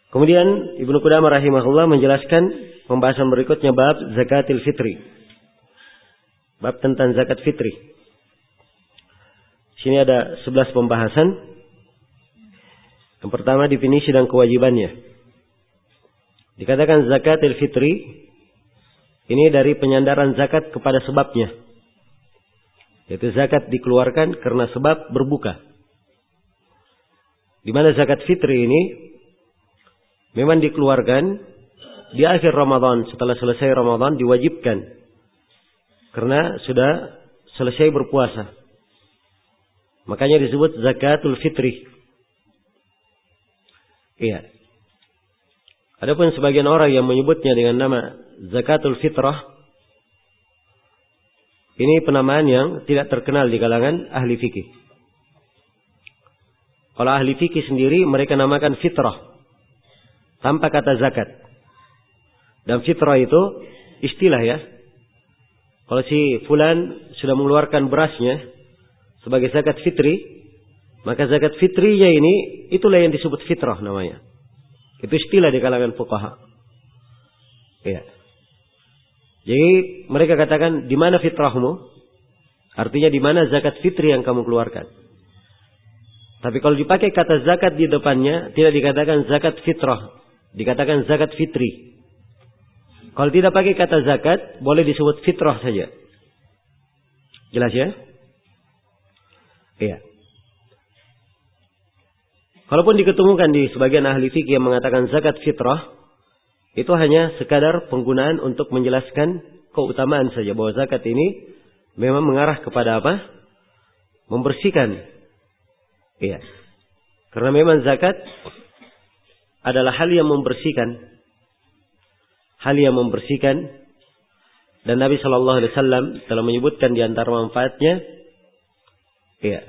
Kemudian Ibnu Qudamah rahimahullah menjelaskan pembahasan berikutnya bab zakatil fitri. Bab tentang zakat fitri. Sini ada 11 pembahasan. Yang pertama definisi dan kewajibannya. Dikatakan zakatil fitri ini dari penyandaran zakat kepada sebabnya. Yaitu zakat dikeluarkan karena sebab berbuka. Di mana zakat fitri ini memang dikeluarkan di akhir Ramadan, setelah selesai Ramadan diwajibkan karena sudah selesai berpuasa. Makanya disebut zakatul fitri. Iya. Adapun sebagian orang yang menyebutnya dengan nama zakatul fitrah, ini penamaan yang tidak terkenal di kalangan ahli fikih. Kalau ahli fikih sendiri mereka namakan fitrah tanpa kata zakat. Dan fitrah itu istilah ya. Kalau si fulan sudah mengeluarkan berasnya sebagai zakat fitri, maka zakat fitrinya ini itulah yang disebut fitrah namanya. Itu istilah di kalangan fuqaha. Ya. Jadi mereka katakan di mana fitrahmu? Artinya di mana zakat fitri yang kamu keluarkan. Tapi kalau dipakai kata zakat di depannya tidak dikatakan zakat fitrah. Dikatakan zakat fitri. Kalau tidak pakai kata zakat, boleh disebut fitrah saja. Jelas ya? Iya. Kalaupun diketemukan di sebagian ahli fikih yang mengatakan zakat fitrah, itu hanya sekadar penggunaan untuk menjelaskan keutamaan saja. Bahwa zakat ini memang mengarah kepada apa? Membersihkan. Iya. Karena memang zakat adalah hal yang membersihkan. Hal yang membersihkan. Dan Nabi SAW telah menyebutkan di antara manfaatnya. Ya.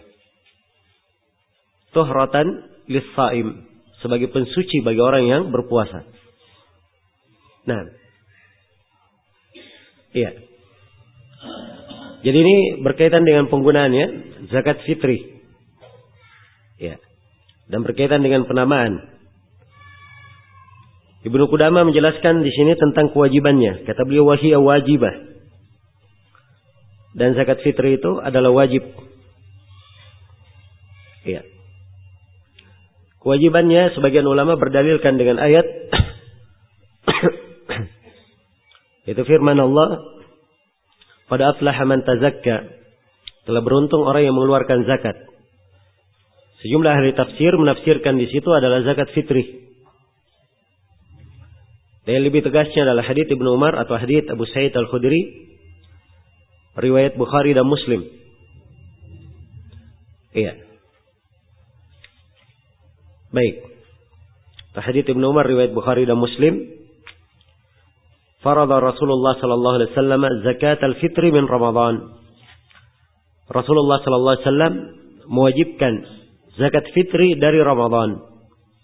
Tuhratan lis-saim. Sebagai pensuci bagi orang yang berpuasa. Nah. Iya. Jadi ini berkaitan dengan penggunaannya. Zakat fitri. Ya. Dan berkaitan dengan penamaan. Ibnu Qudamah menjelaskan di sini tentang kewajibannya. Kata beliau wahiyya wajibah. Dan zakat fitri itu adalah wajib. Iya. Kewajibannya sebagian ulama berdalilkan dengan ayat itu firman Allah, "Qad aflaha man tazakka." Telah beruntung orang yang mengeluarkan zakat. Sejumlah ahli tafsir menafsirkan di situ adalah zakat fitri. Dan yang lebih tegasnya adalah hadits Ibnu Umar atau hadits Abu Sa'id Al-Khudri, riwayat Bukhari dan Muslim. Iya. Baik. Hadits Ibnu Umar riwayat Bukhari dan Muslim. Farada Rasulullah sallallahu alaihi wasallam zakat al-fitri min Ramadan. Rasulullah sallallahu alaihi wasallam mewajibkan zakat fitri dari Ramadan.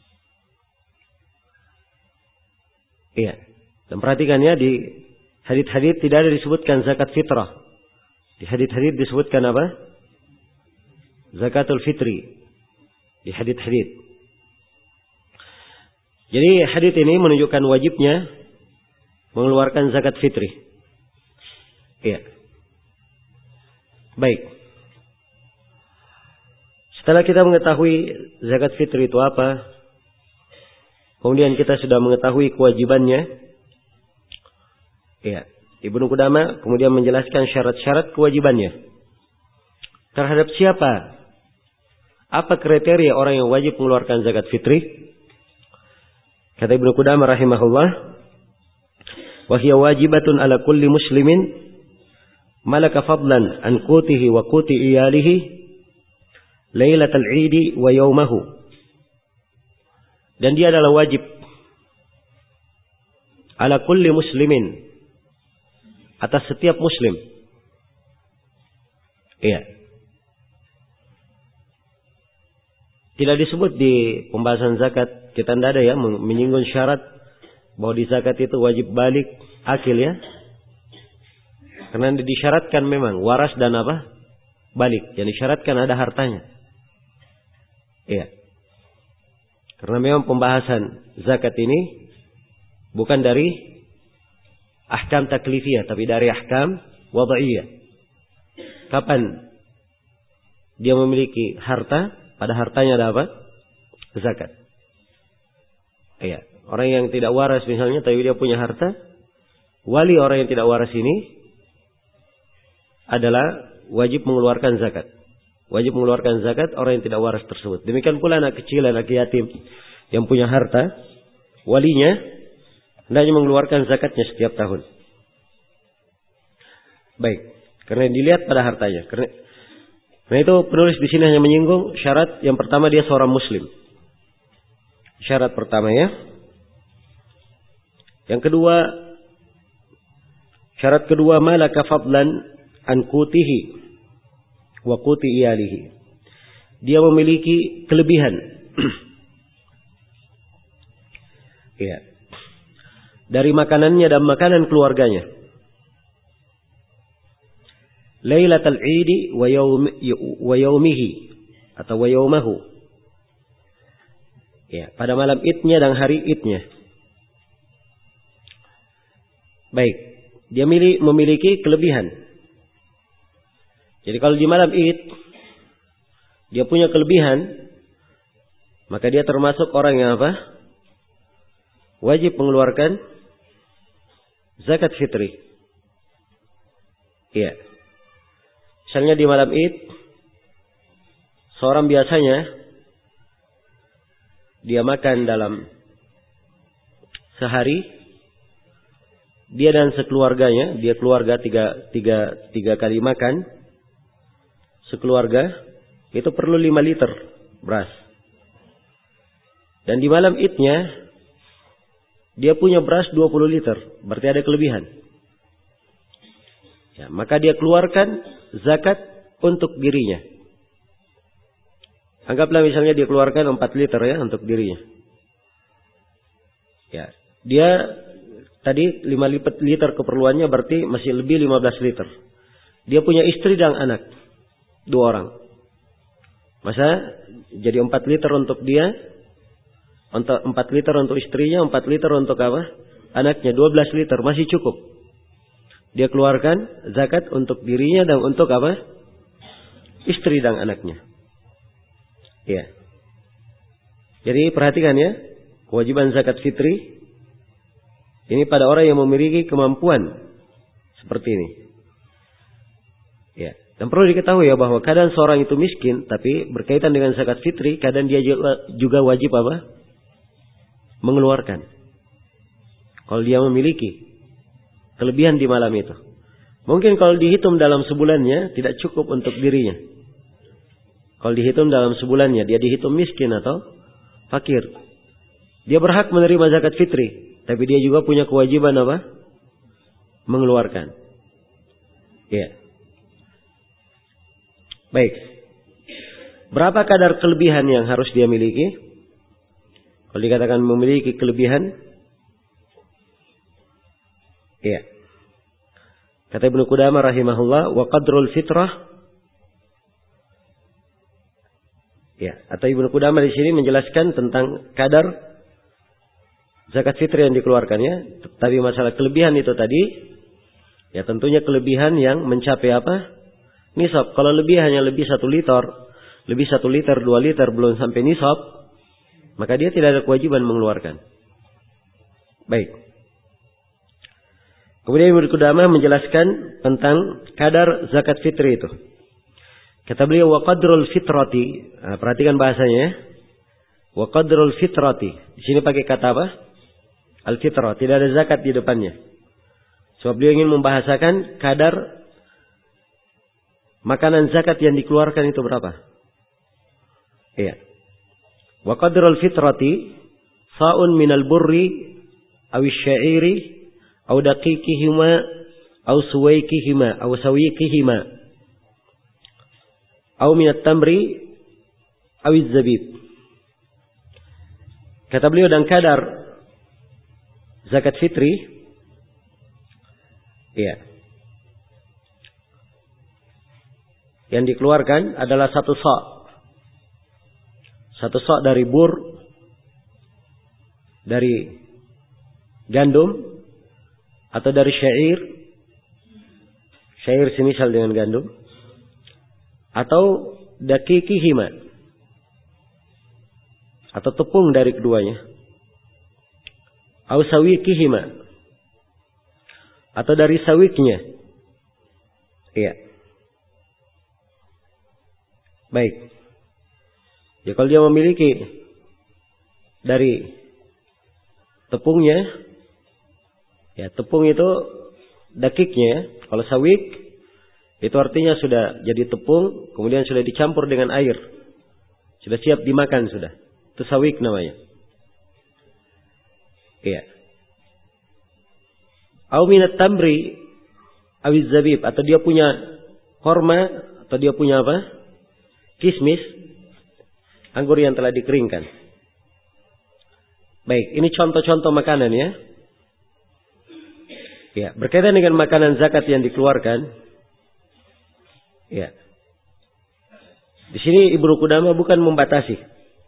Iya. Dan perhatikan ya, di hadits-hadits tidak ada disebutkan zakat fitrah. Di hadits-hadits disebutkan apa? Zakatul fitri. Di hadits-hadits. Jadi hadits ini menunjukkan wajibnya mengeluarkan zakat fitri. Iya. Baik. Setelah kita mengetahui zakat fitri itu apa, kemudian kita sudah mengetahui kewajibannya. Ya, Ibnu Qudamah kemudian menjelaskan syarat-syarat kewajibannya. Terhadap siapa? Apa kriteria orang yang wajib mengeluarkan zakat fitri? Kata Ibnu Qudamah rahimahullah, "Wa hiya wajibatun ala kulli muslimin malaka fadlan an qutihi wa quti iyalihi lailatal 'idi wa yaumahu." Dan dia adalah wajib ala kulli muslimin, atas setiap muslim. Iya. Tidak disebut di pembahasan zakat, kita tidak ada ya menyinggung syarat bahwa di zakat itu wajib balik akil ya. Karena disyaratkan memang waras dan apa? Balik. Yang disyaratkan ada hartanya. Iya. Karena memang pembahasan zakat ini bukan dari ahkam taklifiyah, tapi dari ahkam wada'iyah. Kapan dia memiliki harta, pada hartanya ada apa? Zakat. Iya. Orang yang tidak waras misalnya, tapi dia punya harta, wali orang yang tidak waras ini adalah wajib mengeluarkan zakat. Wajib mengeluarkan zakat orang yang tidak waras tersebut. Demikian pula anak kecil, anak yatim yang punya harta, walinya hendaknya mengeluarkan zakatnya setiap tahun. Baik, karena dilihat pada hartanya. Karena itu penulis di sini hanya menyinggung syarat yang pertama, dia seorang muslim. Syarat pertama ya. Yang kedua, syarat kedua, malaka fadlan an qutihi wa quti iyalihi. Dia memiliki kelebihan. Ya. Dari makanannya dan makanan keluarganya. Lailatul Idi wa yaumihi atau wa yaumahu. Ya, pada malam Idnya dan hari Idnya. Baik, dia memiliki kelebihan. Jadi kalau di malam Id dia punya kelebihan, maka dia termasuk orang yang apa? Wajib mengeluarkan zakat fitri. Iya. Misalnya di malam Id, seorang biasanya dia makan dalam sehari, dia dan sekeluarganya, dia keluarga tiga kali makan, sekeluarga itu perlu 5 liter beras. Dan di malam Idnya dia punya beras 20 liter, berarti ada kelebihan. Ya, maka dia keluarkan zakat untuk dirinya. Anggaplah misalnya dia keluarkan 4 liter ya untuk dirinya. Ya, dia tadi 5 liter keperluannya, berarti masih lebih 15 liter. Dia punya istri dan anak, 2 orang. Masa jadi 4 liter untuk dia, 4 liter untuk istrinya, 4 liter untuk apa? Anaknya, 12 liter, masih cukup. Dia keluarkan zakat untuk dirinya dan untuk apa? Istri dan anaknya. Ya. Jadi perhatikan ya, kewajiban zakat fitri ini pada orang yang memiliki kemampuan seperti ini. Ya. Dan perlu diketahui ya bahwa kadang seorang itu miskin, tapi berkaitan dengan zakat fitri, kadang dia juga wajib apa? Mengeluarkan. Kalau dia memiliki kelebihan di malam itu. Mungkin kalau dihitung dalam sebulannya tidak cukup untuk dirinya. Kalau dihitung dalam sebulannya, dia dihitung miskin atau fakir. Dia berhak menerima zakat fitri, tapi dia juga punya kewajiban apa? Mengeluarkan. Ya. Baik. Berapa kadar kelebihan yang harus dia miliki? Kalau dikatakan memiliki kelebihan, iya. Kata Ibnu Qudamah rahimahullah, wa qadrul fitrah. Ya, atau Ibnu Qudamah di sini menjelaskan tentang kadar zakat fitri yang dikeluarkannya. Tapi masalah kelebihan itu tadi, ya tentunya kelebihan yang mencapai apa? Nisab. Kalau lebih hanya lebih 1 liter, 2 liter belum sampai nisab, maka dia tidak ada kewajiban mengeluarkan. Baik. Kemudian Ibnu Qudamah menjelaskan tentang kadar zakat fitri itu. Kata beliau, wa qadrul fitrati. Nah, perhatikan bahasanya ya. Wa qadrul fitrati. Di sini pakai kata apa? Al-fitrah. Tidak ada zakat di depannya. Sebab beliau ingin membahasakan kadar makanan zakat yang dikeluarkan itu berapa. Iya. Wa qadrul fitrati sa'un minal burri awis syairi au daqiqihima au suwaikihima au sawiqihima au minat tamri awiz zabib. Kata beliau, dan kadar zakat fitri, ya, yang dikeluarkan adalah 1 sa'. 1 sa' dari bur dari gandum atau dari syair, syair semisal dengan gandum, atau dakikihima, atau tepung dari keduanya, au sawikihima, atau dari sawiknya. Iya. Baik. Ya, kalau dia memiliki dari tepungnya, ya tepung itu dakiknya. Kalau sawik itu artinya sudah jadi tepung, kemudian sudah dicampur dengan air, sudah siap dimakan sudah. Itu sawik namanya. Iya. Au minat tamri awiz zabib, atau dia punya korma, atau dia punya apa? Kismis, anggur yang telah dikeringkan. Baik, ini contoh-contoh makanan ya. Ya, berkaitan dengan makanan zakat yang dikeluarkan. Ya. Di sini Ibnu Qudamah bukan membatasi.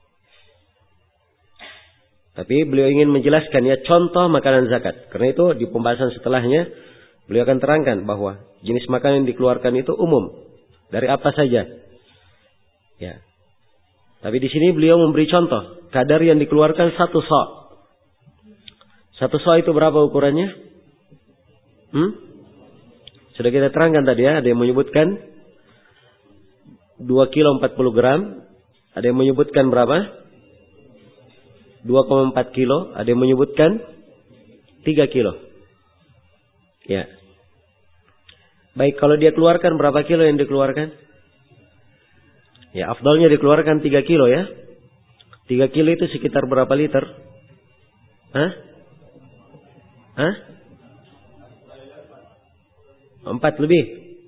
Tapi beliau ingin menjelaskan ya contoh makanan zakat. Karena itu di pembahasan setelahnya beliau akan terangkan bahwa jenis makanan yang dikeluarkan itu umum. Dari apa saja. Ya. Tapi di sini beliau memberi contoh. Kadar yang dikeluarkan 1 sa'. 1 sa' itu berapa ukurannya? Sudah kita terangkan tadi ya. Ada yang menyebutkan 2 kilo 40 gram. Ada yang menyebutkan berapa? 2,4 kilo. Ada yang menyebutkan 3 kilo. Ya. Baik, kalau dia keluarkan berapa kilo yang dikeluarkan? Ya, afdalnya dikeluarkan 3 kilo ya. 3 kilo itu sekitar berapa liter? Hah? 4 lebih.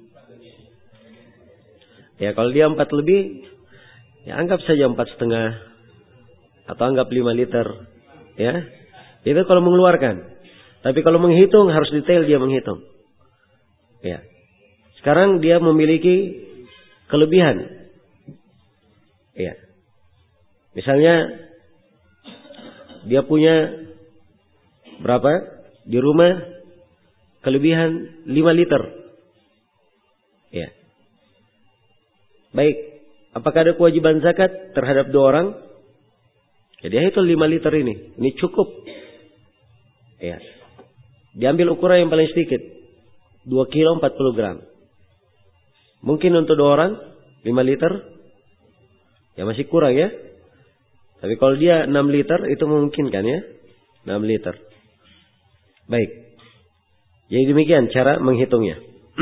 Ya, kalau dia 4 lebih, ya anggap saja 4,5. Atau anggap 5 liter. Ya. Itu kalau mengeluarkan. Tapi kalau menghitung, harus detail dia menghitung. Ya. Sekarang dia memiliki kelebihan. Ya. Misalnya dia punya berapa? Di rumah kelebihan 5 liter. Ya. Baik, apakah ada kewajiban zakat terhadap 2 orang? Jadi itu 5 liter ini. Ini cukup. Ya. Diambil ukuran yang paling sedikit. 2 kilo 40 gram. Mungkin untuk 2 orang 5 liter. Ya masih kurang ya. Tapi kalau dia 6 liter itu memungkinkan ya. 6 liter. Baik. Jadi demikian cara menghitungnya.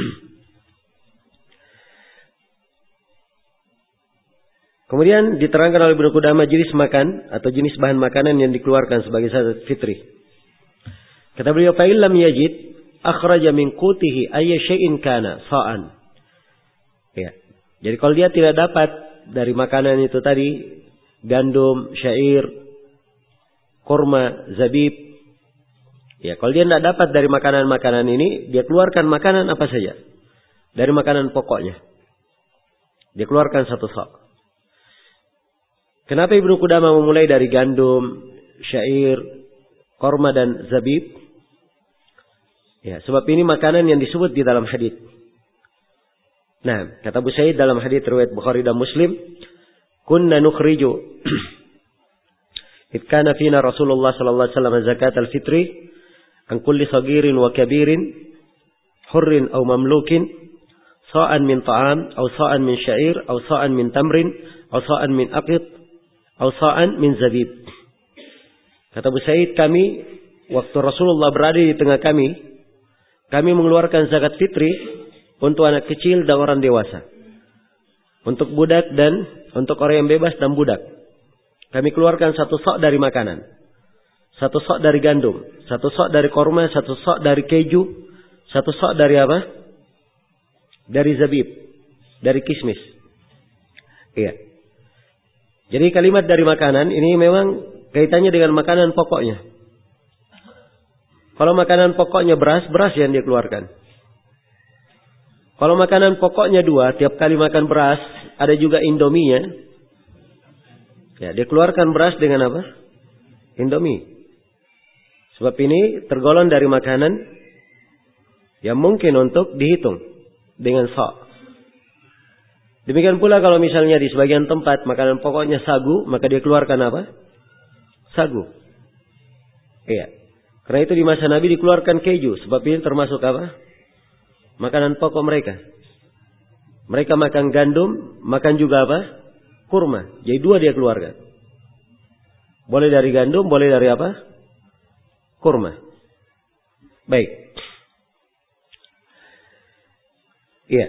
Kemudian diterangkan oleh Ibnu Qudamah jenis makan atau jenis bahan makanan yang dikeluarkan sebagai zakat fitri. Kata beliau, "Fa illam yajid akhraja min qutihi ayya syai'in kana sa'an." Ya. Jadi kalau dia tidak dapat dari makanan itu tadi, gandum, syair, kurma, zabib. Ya, kalau dia tidak dapat dari makanan-makanan ini, dia keluarkan makanan apa saja. Dari makanan pokoknya. Dia keluarkan 1 sa'. Kenapa Ibnu Qudamah memulai dari gandum, syair, kurma dan zabib? Ya, sebab ini makanan yang disebut di dalam hadis. Nah, kata Abu Sa'id dalam hadis riwayat Bukhari dan Muslim, "Kunna nukhriju id kana fina Rasulullah sallallahu alaihi wasallam zakat al-fitri an kulli saghirin wa kabirin, hurrin aw mamlukin, sa'an min ta'am aw sa'an min syair aw sa'an min tamrin aw sa'an min aqit aw sa'an min zabib." Kata Abu Sa'id, kami waktu Rasulullah berada di tengah kami mengeluarkan zakat fitri untuk anak kecil dan orang dewasa, untuk budak dan untuk orang yang bebas dan budak. Kami keluarkan 1 sa' dari makanan, 1 sa' dari gandum, 1 sa' dari kurma, 1 sa' dari keju, 1 sa' dari apa? Dari zabib, dari kismis. Iya. Jadi kalimat dari makanan ini memang kaitannya dengan makanan pokoknya. Kalau makanan pokoknya beras yang dia keluarkan. Kalau makanan pokoknya 2, tiap kali makan beras, ada juga indominya. Ya, dia keluarkan beras dengan apa? Indomie. Sebab ini tergolong dari makanan yang mungkin untuk dihitung dengan sa'. Demikian pula kalau misalnya di sebagian tempat makanan pokoknya sagu, maka dia keluarkan apa? Sagu. Iya. Karena itu di masa Nabi dikeluarkan keju. Sebab ini termasuk apa? Makanan pokok mereka. Mereka makan gandum, makan juga apa? Kurma. Jadi dua dia keluarkan. Boleh dari gandum, boleh dari apa? Kurma. Baik. Iya.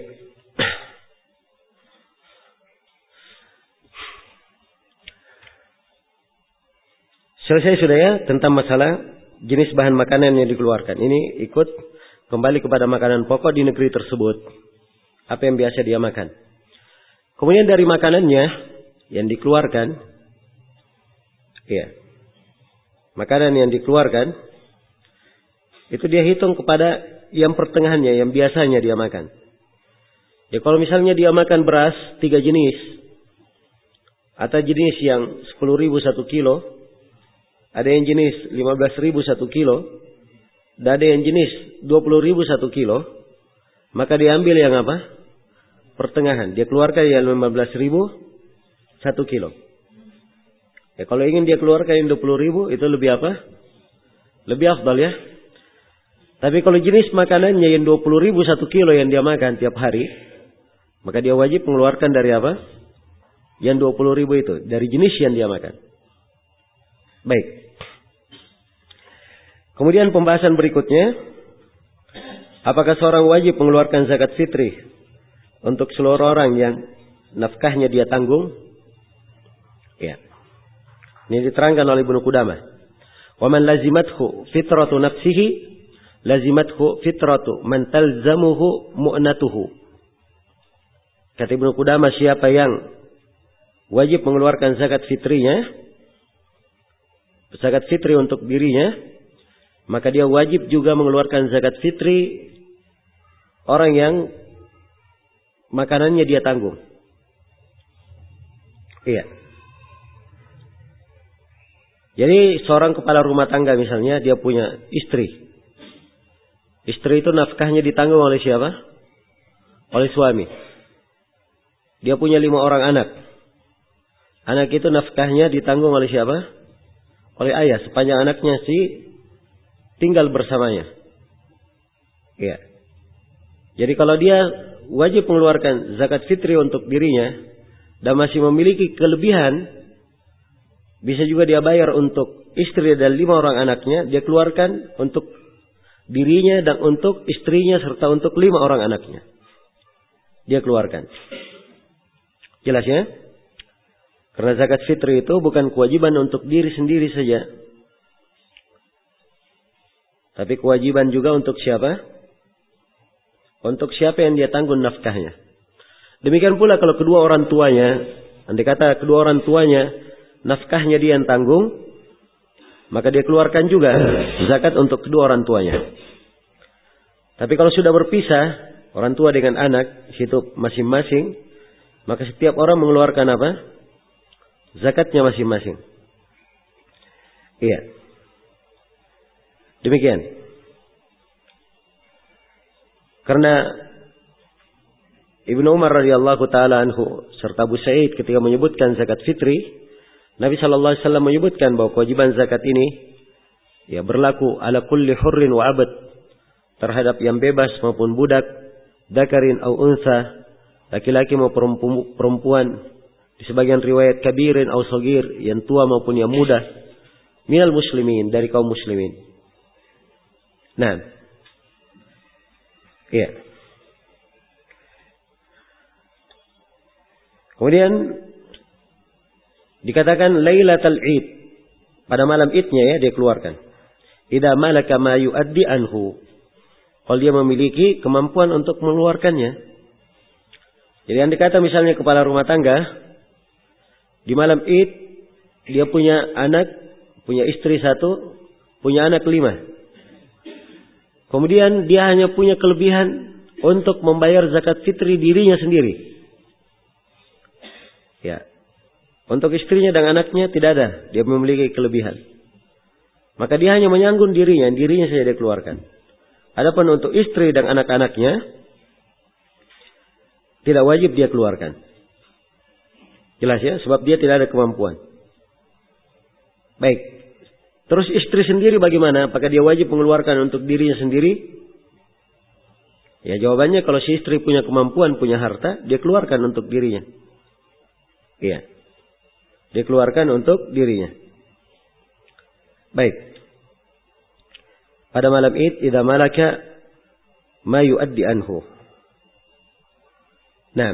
Selesai sudah ya tentang masalah jenis bahan makanan yang dikeluarkan. Ini ikut kembali kepada makanan pokok di negeri tersebut. Apa yang biasa dia makan. Kemudian dari makanannya yang dikeluarkan. Ya. Makanan yang dikeluarkan. Itu dia hitung kepada yang pertengahannya. Yang biasanya dia makan. Ya kalau misalnya dia makan beras 3 jenis. Atau jenis yang 10.000 1 kilo. Ada yang jenis 15.000 1 kilo. Dan ada yang jenis 20.000 1 kilo. Maka diambil yang apa? Pertengahan. Dia keluarkan yang 15.000 1 kilo. Ya kalau ingin dia keluarkan yang 20.000 itu lebih apa? Lebih afdal ya. Tapi kalau jenis makanannya yang 20.000 1 kilo yang dia makan tiap hari. Maka dia wajib mengeluarkan dari apa? Yang 20.000 itu. Dari jenis yang dia makan. Baik. Kemudian pembahasan berikutnya. Apakah seorang wajib mengeluarkan zakat fitri untuk seluruh orang yang nafkahnya dia tanggung? Ya. Ini diterangkan oleh Ibnu Qudamah. Wa man lazimathu fitratu nafsihi lazimathu fitratu man talzamuhu mu'natuhu. Kata Ibnu Qudamah, siapa yang wajib mengeluarkan zakat fitrinya, zakat fitri untuk dirinya, maka dia wajib juga mengeluarkan zakat fitri orang yang makanannya dia tanggung. Iya. Jadi seorang kepala rumah tangga misalnya, dia punya istri. Istri itu nafkahnya ditanggung oleh siapa? Oleh suami. Dia punya 5 orang anak. Anak itu nafkahnya ditanggung oleh siapa? Oleh ayah. Sepanjang anaknya tinggal bersamanya. Ya. Jadi kalau dia wajib mengeluarkan zakat fitri untuk dirinya dan masih memiliki kelebihan, bisa juga dia bayar untuk istri dan 5 orang anaknya, dia keluarkan untuk dirinya dan untuk istrinya serta untuk 5 orang anaknya. Dia keluarkan. Jelas ya? Karena zakat fitri itu bukan kewajiban untuk diri sendiri saja. Tapi kewajiban juga untuk siapa? Untuk siapa yang dia tanggung nafkahnya. Demikian pula kalau kedua orang tuanya, andai kata kedua orang tuanya nafkahnya dia yang tanggung, maka dia keluarkan juga zakat untuk kedua orang tuanya. Tapi kalau sudah berpisah, orang tua dengan anak hidup masing-masing, maka setiap orang mengeluarkan apa? Zakatnya masing-masing. Iya. Demikian. Karena Ibnu Umar radhiyallahu taala anhu serta Abu Sa'id ketika menyebutkan zakat fitri, Nabi sallallahu alaihi wasallam menyebutkan bahwa kewajiban zakat ini ya berlaku ala kulli hurrin wa abad, terhadap yang bebas maupun budak, dzakarin au unsa, laki-laki maupun perempuan, di sebagian riwayat kabirin au shagir, yang tua maupun yang muda, minal muslimin, dari kaum muslimin. Nah, iya. Kemudian dikatakan Lailatul Id, pada malam Idnya ya dia keluarkan. Idza malaka ma yuaddi anhu, kalau dia memiliki kemampuan untuk mengeluarkannya. Jadi andai kata misalnya kepala rumah tangga di malam Id dia punya anak, punya istri 1, punya anak 5. Kemudian dia hanya punya kelebihan untuk membayar zakat fitri dirinya sendiri. Ya. Untuk istrinya dan anaknya tidak ada, dia memiliki kelebihan. maka dia hanya menyanggun dirinya saja dia keluarkan. Adapun untuk istri dan anak-anaknya, tidak wajib dia keluarkan. Jelas ya, sebab dia tidak ada kemampuan. Baik. Terus istri sendiri bagaimana? Apakah dia wajib mengeluarkan untuk dirinya sendiri? Ya jawabannya, kalau si istri punya kemampuan, punya harta, dia keluarkan untuk dirinya. Iya. Dia keluarkan untuk dirinya. Baik. Pada malam Id, idza malaka ma yuaddi anhu. Nah.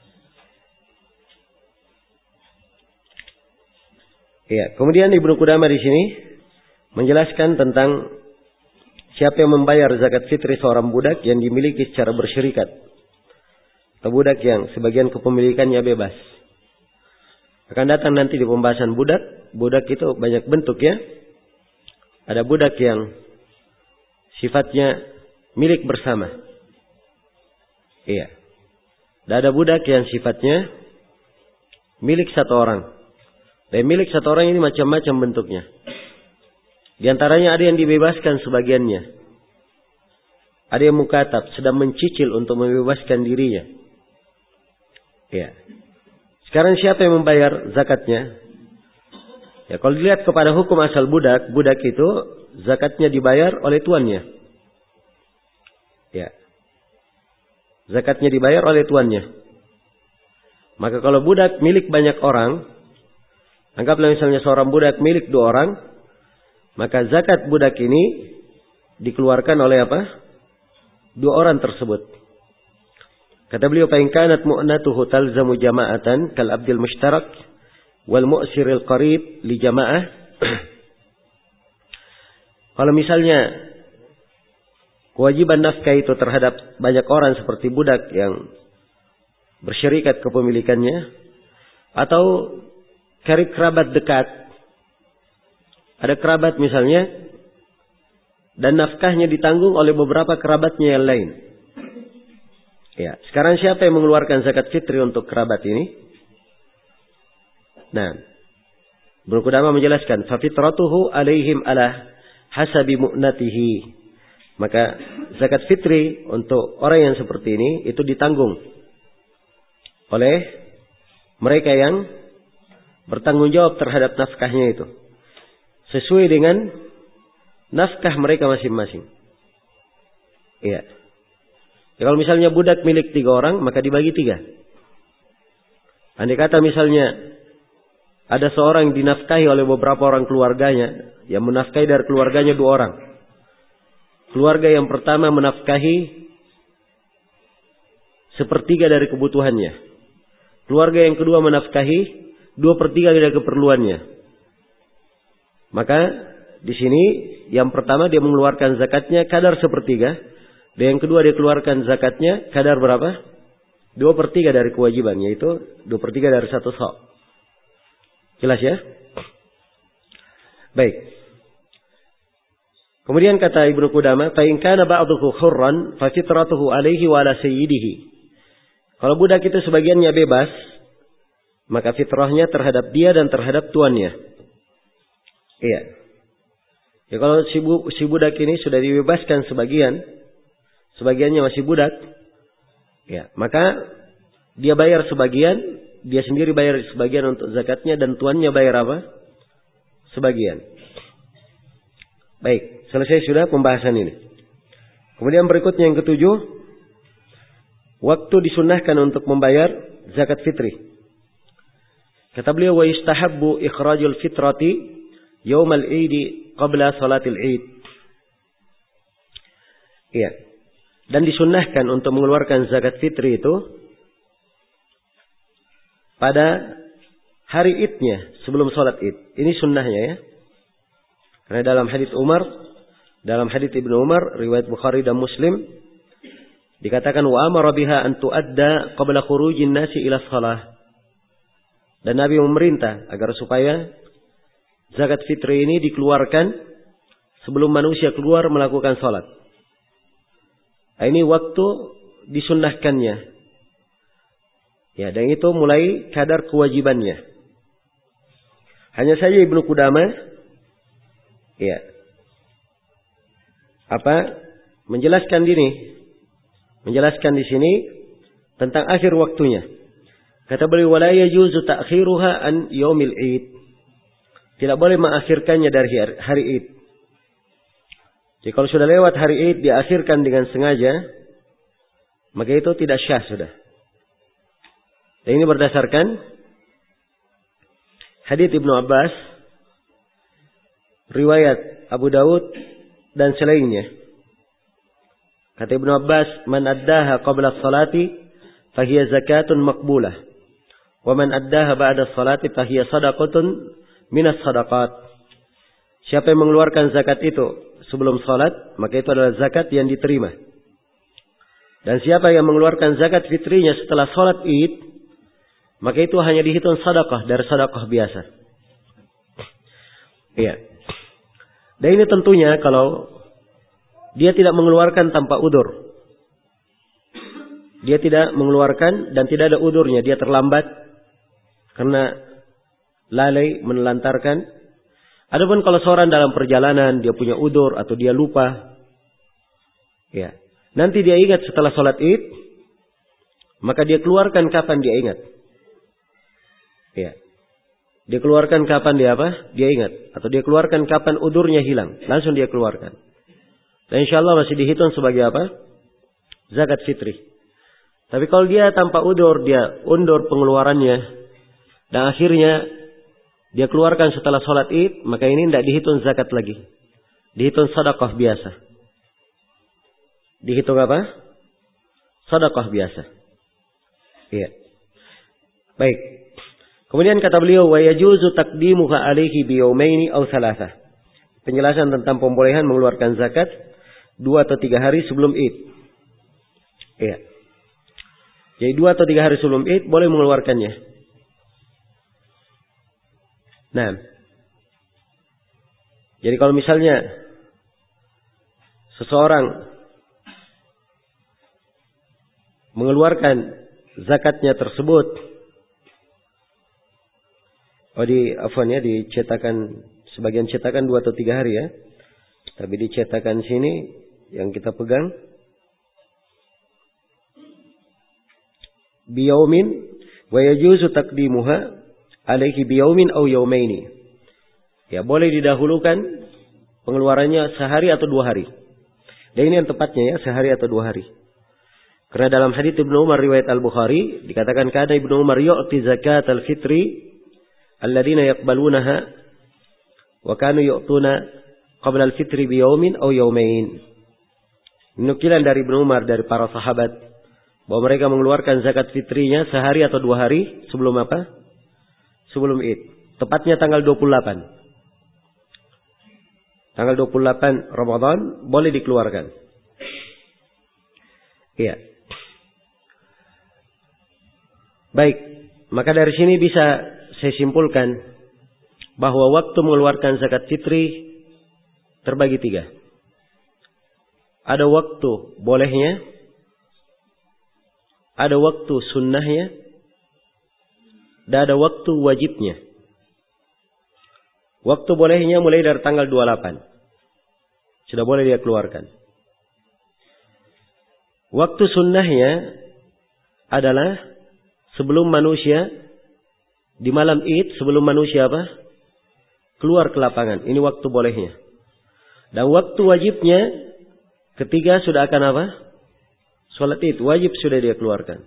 Iya, kemudian Ibnu Qudamah di sini menjelaskan tentang siapa yang membayar zakat fitri seorang budak yang dimiliki secara bersyarikat. Atau budak yang sebagian kepemilikannya bebas. Akan datang nanti di pembahasan budak. Budak itu banyak bentuk ya. Ada budak yang sifatnya milik bersama. Iya. Dan ada budak yang sifatnya milik satu orang. Dan milik satu orang ini macam-macam bentuknya. Di antaranya ada yang dibebaskan sebagiannya. Ada yang mukatab, sedang mencicil untuk membebaskan dirinya. Ya. Sekarang siapa yang membayar zakatnya? Ya, kalau dilihat kepada hukum asal budak, budak itu zakatnya dibayar oleh tuannya. Ya. Zakatnya dibayar oleh tuannya. Maka kalau budak milik banyak orang, anggaplah misalnya seorang budak milik 2 orang, maka zakat budak ini dikeluarkan oleh apa? 2 orang tersebut. Kata beliau, "Fa in kanat mu'natuhu talzamu jama'atan kal abdil mushtarak wal mu'siril qarib li jama'ah." Kalau misalnya kewajiban nafkah itu terhadap banyak orang seperti budak yang bersyarikat kepemilikannya, atau karib kerabat dekat, ada kerabat misalnya, dan nafkahnya ditanggung oleh beberapa kerabatnya yang lain. Ya, sekarang siapa yang mengeluarkan zakat fitri untuk kerabat ini? Nah, Ibnu Qudamah menjelaskan, fa fitratuhu alaihim ala hasabi mu'natihi. Maka zakat fitri untuk orang yang seperti ini itu ditanggung oleh mereka yang bertanggung jawab terhadap nafkahnya itu, sesuai dengan nafkah mereka masing-masing. Iya. Ya, kalau misalnya budak milik 3 orang, maka dibagi 3. Andai kata misalnya ada seorang yang dinafkahi oleh beberapa orang keluarganya, yang menafkahi dari keluarganya 2 orang. Keluarga yang pertama menafkahi 1/3 dari kebutuhannya. Keluarga yang kedua menafkahi 2/3 dari keperluannya. Maka di sini yang pertama dia mengeluarkan zakatnya kadar 1/3. Dan yang kedua dia keluarkan zakatnya kadar berapa? 2/3 dari kewajiban, yaitu 2/3 dari 1 sok. Jelas ya? Baik. Kemudian kata Ibnu Qudamah, fa in kana ba'duhu hurran fa fitratuhu alaihi wa ala sayyidihi. Kalau budak itu sebagiannya bebas, maka fitrahnya terhadap dia dan terhadap tuannya. Iya. Ya, kalau si budak ini sudah dibebaskan sebagiannya masih budak, ya, maka dia bayar sebagian, dia sendiri bayar sebagian untuk zakatnya, dan tuannya bayar apa? Sebagian. Baik, selesai sudah pembahasan ini. Kemudian berikutnya yang ke-7, waktu disunnahkan untuk membayar zakat fitri. Kata beliau, wa yustahabbu ikhrajul fitrati yaumal idi qabla salatil id. Iya. Dan disunnahkan untuk mengeluarkan zakat fitri itu pada hari idnya, sebelum salat id. Ini sunnahnya ya. Karena dalam hadits Ibnu Umar, riwayat Bukhari dan Muslim, dikatakan wa amara biha an tuadda qabla khurujin nasi ila shalah. Dan Nabi memerintah agar supaya zakat fitri ini dikeluarkan sebelum manusia keluar melakukan salat. Ini waktu disunnahkannya. Ya, dan itu mulai kadar kewajibannya. Hanya saja Ibnu Qudamah, Ya. Menjelaskan di sini tentang akhir waktunya. Kata beliau, wala yajuzu ta'khiruha an yaumil id. Tidak boleh mengakhirkannya dari hari id. Jadi kalau sudah lewat hari id diakhirkan dengan sengaja, maka itu tidak syah sudah. Dan ini berdasarkan hadits Ibnu Abbas, riwayat Abu Daud dan selainnya. Kata Ibnu Abbas, man addaha qabla as-salati fahiya zakatun maqbulah, wa man addaha ba'da as-salati fahiya sadaqatun minas sadaqat. Siapa yang mengeluarkan zakat itu sebelum salat, maka itu adalah zakat yang diterima. Dan siapa yang mengeluarkan zakat fitrinya setelah salat Id, maka itu hanya dihitung sedekah dari sedekah biasa. Iya. Dan ini tentunya kalau dia tidak mengeluarkan tanpa udur. Dia tidak mengeluarkan dan tidak ada udurnya, dia terlambat karena lalai menelantarkan. Adapun kalau seorang dalam perjalanan dia punya udur atau dia lupa, ya, nanti dia ingat setelah sholat Id, maka dia keluarkan kapan dia ingat. Ya. Dia keluarkan kapan dia ingat. Atau dia keluarkan kapan udurnya hilang. Langsung dia keluarkan. Dan insya Allah masih dihitung sebagai zakat fitri. Tapi kalau dia tanpa udur, dia undur pengeluarannya. Dan akhirnya dia keluarkan setelah sholat Id, maka ini tidak dihitung zakat lagi. Dihitung sedekah biasa. Dihitung sedekah biasa. Iya. Baik. Kemudian kata beliau, wa yajuzu taqdimuha alaihi bi yawmaini aw thalatha. Penjelasan tentang pembolehan mengeluarkan zakat 2 atau 3 hari sebelum Id. Iya. Jadi 2 atau 3 hari sebelum Id boleh mengeluarkannya. Nah. Jadi kalau misalnya seseorang mengeluarkan zakatnya tersebut, dicetakan, sebagian cetakan 2 atau 3 hari ya. Tapi dicetakan sini yang kita pegang biyaumin wa yajuzu taqdimuha alaihi biyaumin aw yaumaini. Ya, boleh didahulukan pengeluarannya sehari atau 2 hari. Dan ini yang tepatnya ya, sehari atau 2 hari. Karena dalam hadits Ibnu Umar riwayat Al-Bukhari dikatakan kana Ibnu Umar yu'ti zakat al-fitri alladzina yaqbalunaha wa kanu yu'tuna qabla al-fitri bi yawmin aw yawmain. Nukilan dari Ibnu Umar dari para sahabat bahwa mereka mengeluarkan zakat fitrinya sehari atau 2 hari sebelum Sebelum Id. Tepatnya tanggal 28. Tanggal 28 Ramadan boleh dikeluarkan. Iya. Baik, maka dari sini bisa saya simpulkan bahwa waktu mengeluarkan zakat fitri terbagi 3. Ada waktu bolehnya, ada waktu sunnahnya, dan ada waktu wajibnya. Waktu bolehnya mulai dari tanggal 28. Sudah boleh dia keluarkan. Waktu sunnahnya adalah sebelum manusia di malam Id, sebelum manusia keluar ke lapangan. Ini waktu bolehnya. Dan waktu wajibnya ketika sudah akan sholat Id, wajib sudah dia keluarkan.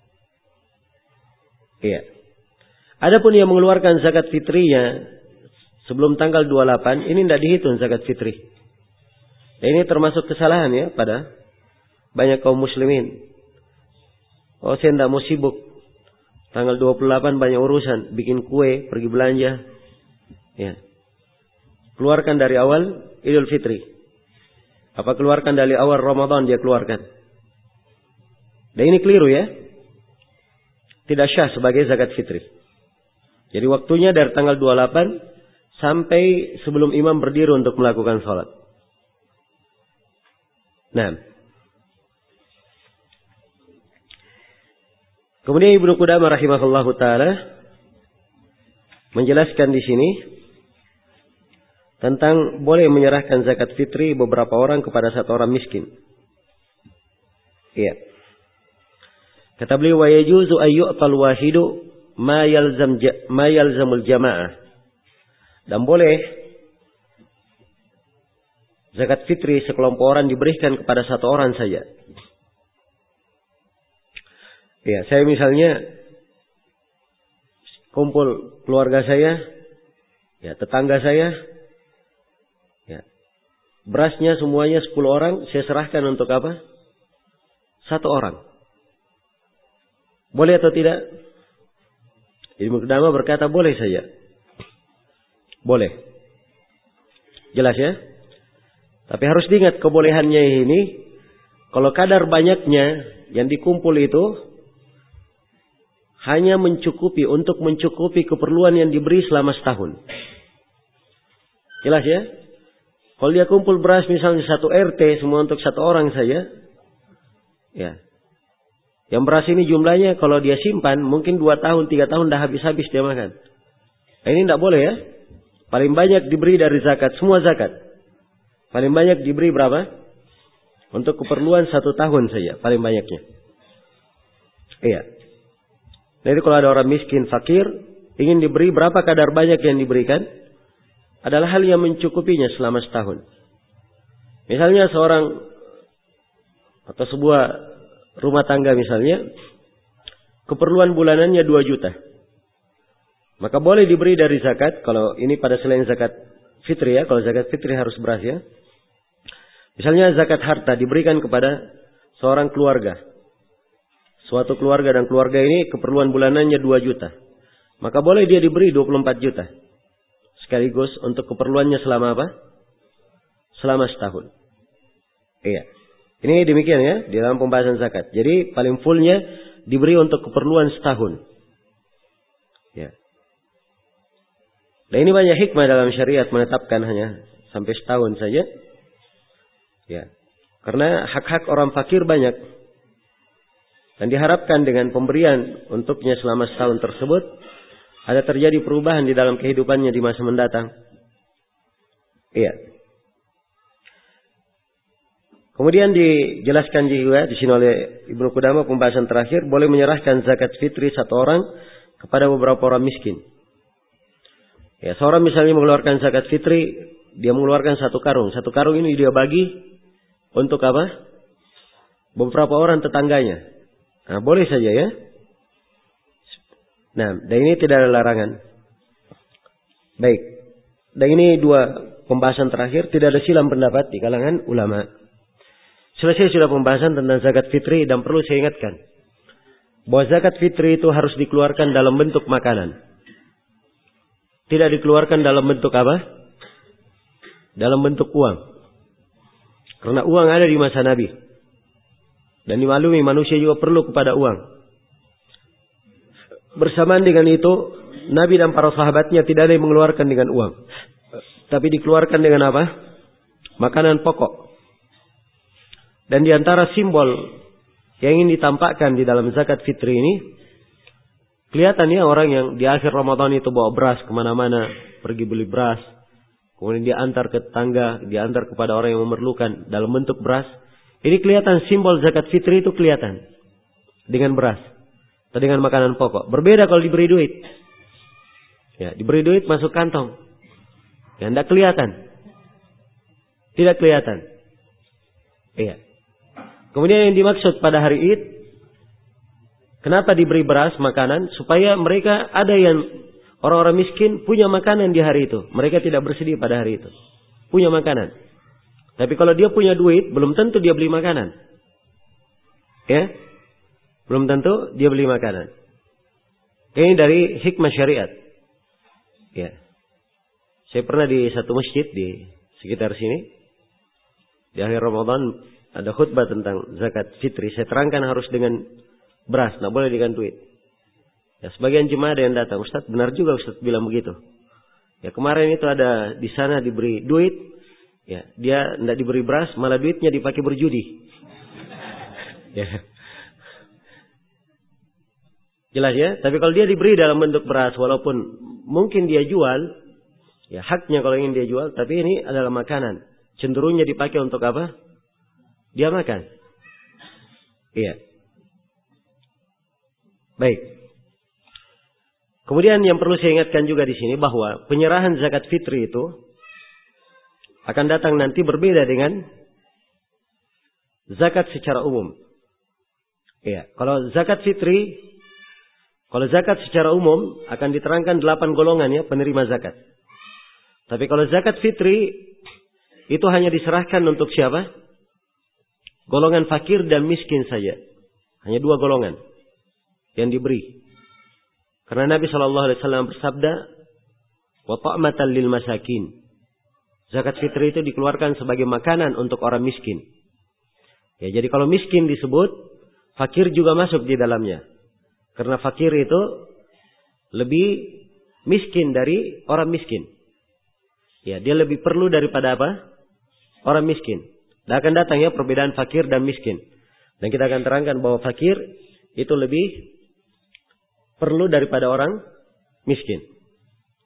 Iya. Adapun yang mengeluarkan zakat fitrinya sebelum tanggal 28, ini tidak dihitung zakat fitri. Dan ini termasuk kesalahan ya pada banyak kaum muslimin. Oh, saya tidak mau sibuk. Tanggal 28 banyak urusan, bikin kue, pergi belanja. Ya. Keluarkan dari awal Idul Fitri. Apa keluarkan dari awal Ramadan dia keluarkan. Dan ini keliru ya. Tidak syah sebagai zakat fitri. Jadi waktunya dari tanggal 28 sampai sebelum imam berdiri untuk melakukan sholat. Nah. Kemudian Ibnu Qudamah rahimahullahu taala menjelaskan di sini tentang boleh menyerahkan zakat fitri beberapa orang kepada satu orang miskin. Iya. Kata beliau, wa yajuzu ayyu'tal wahidu ma yalzamul jamaah. Dan boleh zakat fitri sekelompok orang diberikan kepada satu orang saja. Ya, saya misalnya kumpul keluarga saya, ya, tetangga saya, ya, berasnya semuanya 10 orang, saya serahkan untuk apa? Satu orang. Boleh atau tidak? Ibnu Qudamah berkata boleh saja. Boleh. Jelas ya? Tapi harus diingat kebolehannya ini, kalau kadar banyaknya yang dikumpul itu hanya mencukupi untuk mencukupi keperluan yang diberi selama setahun. Jelas ya? Kalau dia kumpul beras misalnya 1 RT semua untuk 1 orang saja, ya. Yang beras ini jumlahnya kalau dia simpan mungkin 2 tahun, 3 tahun dah habis-habis dia makan. Nah, ini tidak boleh ya. Paling banyak diberi dari zakat, semua zakat. Paling banyak diberi berapa? Untuk keperluan 1 tahun saja, paling banyaknya. Iya. Jadi kalau ada orang miskin, fakir, ingin diberi berapa kadar banyak yang diberikan, adalah hal yang mencukupinya selama setahun. Misalnya seorang atau sebuah rumah tangga misalnya, keperluan bulanannya 2 juta. Maka boleh diberi dari zakat, kalau ini pada selain zakat fitri ya, kalau zakat fitri harus beras ya. Misalnya zakat harta diberikan kepada seorang keluarga. Suatu keluarga dan keluarga ini keperluan bulanannya 2 juta. Maka boleh dia diberi 24 juta. Sekaligus untuk keperluannya selama apa? Selama setahun. Iya. Ini demikian ya, di dalam pembahasan zakat. Jadi paling fullnya diberi untuk keperluan setahun. Ya. Dan ini banyak hikmah dalam syariat menetapkan hanya sampai setahun saja. Ya. Karena hak-hak orang fakir banyak. Dan diharapkan dengan pemberian untuknya selama setahun tersebut, ada terjadi perubahan di dalam kehidupannya di masa mendatang. Iya. Kemudian dijelaskan juga di sini oleh Ibnu Qudamah pembahasan terakhir, boleh menyerahkan zakat fitri 1 orang kepada beberapa orang miskin. Ya, seorang misalnya mengeluarkan zakat fitri, dia mengeluarkan 1 karung. 1 karung ini dia bagi untuk apa? Beberapa orang tetangganya. Nah, boleh saja ya. Nah, dan ini tidak ada larangan. Baik. Dan ini 2 pembahasan terakhir, tidak ada silang pendapat di kalangan ulama. Selesai sudah pembahasan tentang zakat fitri dan perlu saya ingatkan bahwa zakat fitri itu harus dikeluarkan dalam bentuk makanan. Tidak dikeluarkan dalam bentuk apa? Dalam bentuk uang. Karena uang ada di masa Nabi. Dan dimaklumi manusia juga perlu kepada uang. Bersamaan dengan itu, Nabi dan para sahabatnya tidak ada yang mengeluarkan dengan uang. Tapi dikeluarkan dengan apa? Makanan pokok. Dan di antara simbol yang ingin ditampakkan di dalam zakat fitri ini, kelihatannya orang yang di akhir Ramadan itu bawa beras kemana-mana, pergi beli beras, kemudian dia antar ke tetangga, dia antar kepada orang yang memerlukan dalam bentuk beras. Ini kelihatan simbol zakat fitri itu kelihatan dengan beras atau dengan makanan pokok. Berbeda kalau diberi duit. Ya, diberi duit masuk kantong. Ya, tidak kelihatan. Tidak kelihatan. Iya. Kemudian yang dimaksud pada hari Id, kenapa diberi beras, makanan? Supaya mereka ada yang orang-orang miskin punya makanan di hari itu. Mereka tidak bersedih pada hari itu. Punya makanan. Tapi kalau dia punya duit, belum tentu dia beli makanan. Ya? Belum tentu dia beli makanan. Ini dari hikmah syariat. Ya. Saya pernah di satu masjid di sekitar sini. Di akhir Ramadan ada khutbah tentang zakat fitri. Saya terangkan harus dengan beras, tidak boleh dengan duit. Ya, sebagian jemaah ada yang datang, Ustaz, benar juga Ustaz bilang begitu. Ya, kemarin itu ada di sana diberi duit, ya, dia tidak diberi beras, malah duitnya dipakai berjudi. Ya. Jelas ya, tapi kalau dia diberi dalam bentuk beras, walaupun mungkin dia jual, Ya, haknya kalau ingin dia jual, tapi ini adalah makanan. Cenderungnya dipakai untuk apa? Dia makan. Iya. Baik. Kemudian yang perlu saya ingatkan juga di sini bahwa penyerahan zakat fitri itu akan datang nanti berbeda dengan zakat secara umum. Iya, kalau zakat secara umum akan diterangkan 8 golongan ya penerima zakat. Tapi kalau zakat fitri itu hanya diserahkan untuk siapa? Golongan fakir dan miskin saja. Hanya 2 golongan yang diberi. Karena Nabi SAW bersabda, wa ta'matan lil masakin. Zakat fitri itu dikeluarkan sebagai makanan untuk orang miskin. Ya, jadi kalau miskin disebut, fakir juga masuk di dalamnya. Karena fakir itu lebih miskin dari orang miskin. Ya, dia lebih perlu daripada apa? Orang miskin. Dan akan datang ya perbedaan fakir dan miskin. Dan kita akan terangkan bahwa fakir itu lebih perlu daripada orang miskin.